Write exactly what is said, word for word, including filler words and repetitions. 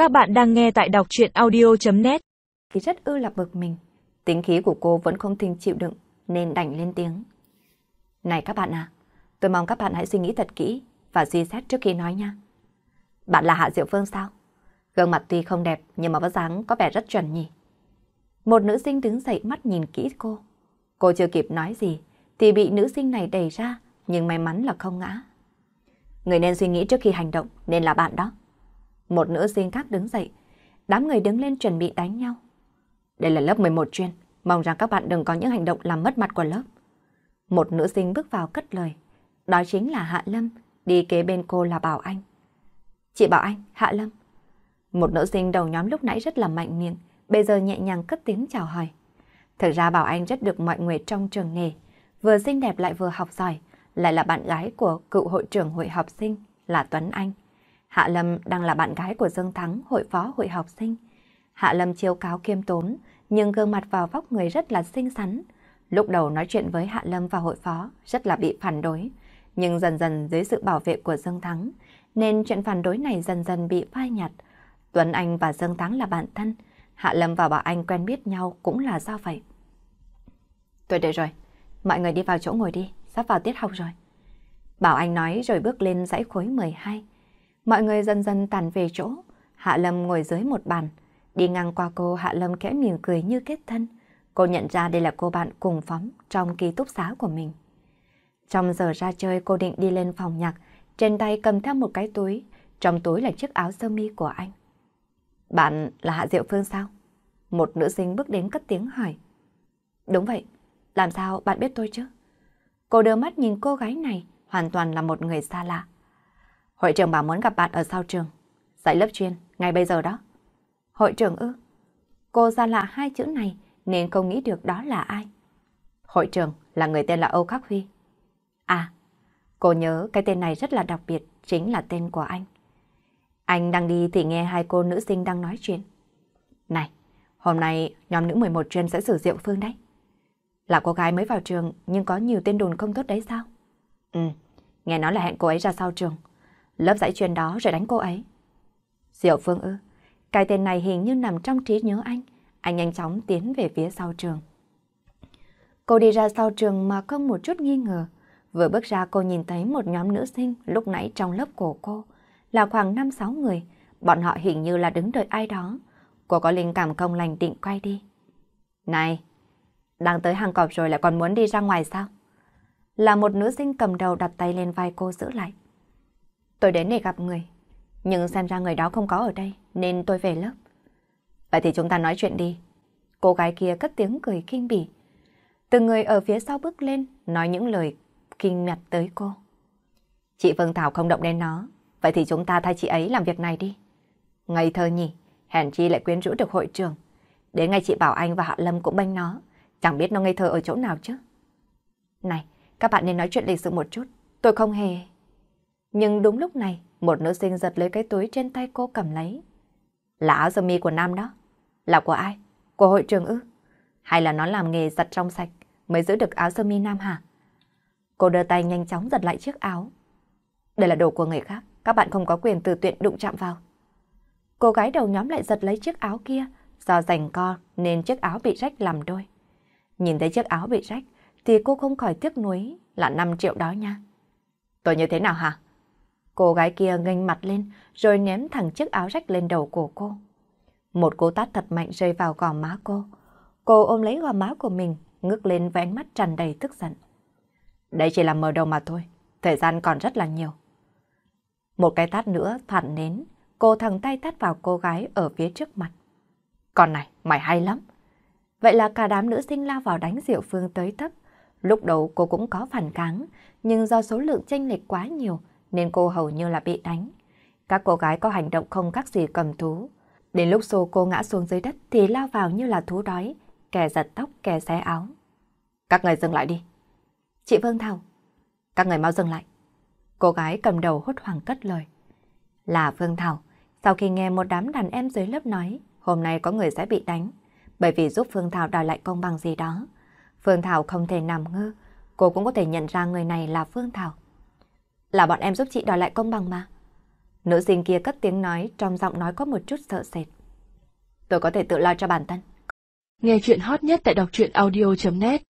Các bạn đang nghe tại đọc truyện audio chấm net. Thì rất ư là bực mình. Tính khí của cô vẫn không thể chịu đựng nên đành lên tiếng. Này các bạn à, tôi mong các bạn hãy suy nghĩ thật kỹ và suy xét trước khi nói nha. Bạn là Hạ Diệu Phương sao? Gương mặt tuy không đẹp nhưng mà vóc dáng có vẻ rất chuẩn nhỉ. Một nữ sinh đứng dậy mắt nhìn kỹ cô. Cô chưa kịp nói gì thì bị nữ sinh này đẩy ra, nhưng may mắn là không ngã. Người nên suy nghĩ trước khi hành động nên là bạn đó. Một nữ sinh khác đứng dậy, đám người đứng lên chuẩn bị đánh nhau. Đây là lớp mười một chuyên, mong rằng các bạn đừng có những hành động làm mất mặt của lớp. Một nữ sinh bước vào cất lời, đó chính là Hạ Lâm, đi kế bên cô là Bảo Anh. Chị Bảo Anh, Hạ Lâm. Một nữ sinh đầu nhóm lúc nãy rất là mạnh miệng, bây giờ nhẹ nhàng cất tiếng chào hỏi. Thực ra Bảo Anh rất được mọi người trong trường nể, vừa xinh đẹp lại vừa học giỏi, lại là bạn gái của cựu hội trưởng hội học sinh là Tuấn Anh. Hạ Lâm đang là bạn gái của Dương Thắng, hội phó hội học sinh. Hạ Lâm chiêu cáo khiêm tốn, nhưng gương mặt và vóc người rất là xinh xắn. Lúc đầu nói chuyện với Hạ Lâm và hội phó rất là bị phản đối, nhưng dần dần dưới sự bảo vệ của Dương Thắng, nên chuyện phản đối này dần dần bị phai nhạt. Tuấn Anh và Dương Thắng là bạn thân, Hạ Lâm và Bảo Anh quen biết nhau cũng là sao vậy. Tôi đợi rồi, mọi người đi vào chỗ ngồi đi, sắp vào tiết học rồi. Bảo Anh nói rồi bước lên dãy khối mười hai. Mọi người dần dần tàn về chỗ, Hạ Lâm ngồi dưới một bàn. Đi ngang qua cô, Hạ Lâm khẽ mỉm cười như kết thân. Cô nhận ra đây là cô bạn cùng phóng trong ký túc xá của mình. Trong giờ ra chơi, cô định đi lên phòng nhạc, trên tay cầm theo một cái túi, trong túi là chiếc áo sơ mi của anh. Bạn là Hạ Diệu Phương sao? Một nữ sinh bước đến cất tiếng hỏi. Đúng vậy, làm sao bạn biết tôi chứ? Cô đưa mắt nhìn cô gái này, hoàn toàn là một người xa lạ. Hội trưởng bảo muốn gặp bạn ở sau trường, dạy lớp chuyên, ngay bây giờ đó. Hội trưởng ư? Cô ra lạ hai chữ này nên không nghĩ được đó là ai. Hội trưởng là người tên là Âu Khắc Huy. À, cô nhớ cái tên này rất là đặc biệt, chính là tên của anh. Anh đang đi thì nghe hai cô nữ sinh đang nói chuyện. Này, hôm nay nhóm nữ mười một chuyên sẽ xử Diệu Phương đấy. Là cô gái mới vào trường nhưng có nhiều tên đồn không tốt đấy sao? Ừ, nghe nói là hẹn cô ấy ra sau trường. Lớp dạy chuyên đó rồi đánh cô ấy. Diệu Phương ư? Cái tên này hình như nằm trong trí nhớ anh. Anh nhanh chóng tiến về phía sau trường. Cô đi ra sau trường mà không một chút nghi ngờ. Vừa bước ra cô nhìn thấy một nhóm nữ sinh lúc nãy trong lớp của cô. Là khoảng năm sáu người. Bọn họ hình như là đứng đợi ai đó. Cô có linh cảm không lành định quay đi. Này, đang tới hàng cọp rồi lại còn muốn đi ra ngoài sao? Là một nữ sinh cầm đầu đặt tay lên vai cô giữ lại. Tôi đến để gặp người, nhưng xem ra người đó không có ở đây, nên tôi về lớp. Vậy thì chúng ta nói chuyện đi. Cô gái kia cất tiếng cười khinh bỉ. Từng người ở phía sau bước lên, nói những lời kinh ngạc tới cô. Chị Phương Thảo không động đến nó, vậy thì chúng ta thay chị ấy làm việc này đi. Ngây thơ nhỉ, hèn chi lại quyến rũ được hội trưởng. Đến ngày chị Bảo Anh và Hạ Lâm cũng bênh nó, chẳng biết nó ngây thơ ở chỗ nào chứ. Này, các bạn nên nói chuyện lịch sự một chút, tôi không hề... Nhưng đúng lúc này, một nữ sinh giật lấy cái túi trên tay cô cầm lấy. Là áo sơ mi của Nam đó. Là của ai? Của hội trưởng ư? Hay là nó làm nghề giặt trong sạch mới giữ được áo sơ mi Nam hả? Cô đưa tay nhanh chóng giật lại chiếc áo. Đây là đồ của người khác, các bạn không có quyền từ tiện đụng chạm vào. Cô gái đầu nhóm lại giật lấy chiếc áo kia, do rành co nên chiếc áo bị rách làm đôi. Nhìn thấy chiếc áo bị rách thì cô không khỏi tiếc nuối là năm triệu đó nha. Tôi như thế nào hả? Cô gái kia nghênh mặt lên rồi ném thẳng chiếc áo rách lên đầu của cô. Một cú tát thật mạnh rơi vào gò má cô. Cô ôm lấy gò má của mình, ngước lên với ánh mắt tràn đầy tức giận. Đây chỉ là mở đầu mà thôi, thời gian còn rất là nhiều. Một cái tát nữa phản nến, cô thẳng tay tát vào cô gái ở phía trước mặt. Con này, mày hay lắm. Vậy là cả đám nữ sinh lao vào đánh Diệu Phương tới tấp. Lúc đầu cô cũng có phản kháng, nhưng do số lượng chênh lệch quá nhiều, nên cô hầu như là bị đánh. Các cô gái có hành động không khác gì cầm thú. Đến lúc xô cô ngã xuống dưới đất thì lao vào như là thú đói, kẻ giật tóc, kẻ xé áo. Các người dừng lại đi. Chị Phương Thảo, các người mau dừng lại. Cô gái cầm đầu hốt hoảng cất lời. Là Phương Thảo, sau khi nghe một đám đàn em dưới lớp nói hôm nay có người sẽ bị đánh, bởi vì giúp Phương Thảo đòi lại công bằng gì đó. Phương Thảo không thể nằm ngơ, cô cũng có thể nhận ra người này là Phương Thảo. Là bọn em giúp chị đòi lại công bằng mà. Nữ sinh kia cất tiếng nói, trong giọng nói có một chút sợ sệt. Tôi có thể tự lo cho bản thân. Nghe chuyện hot nhất tại đọc truyện audio chấm net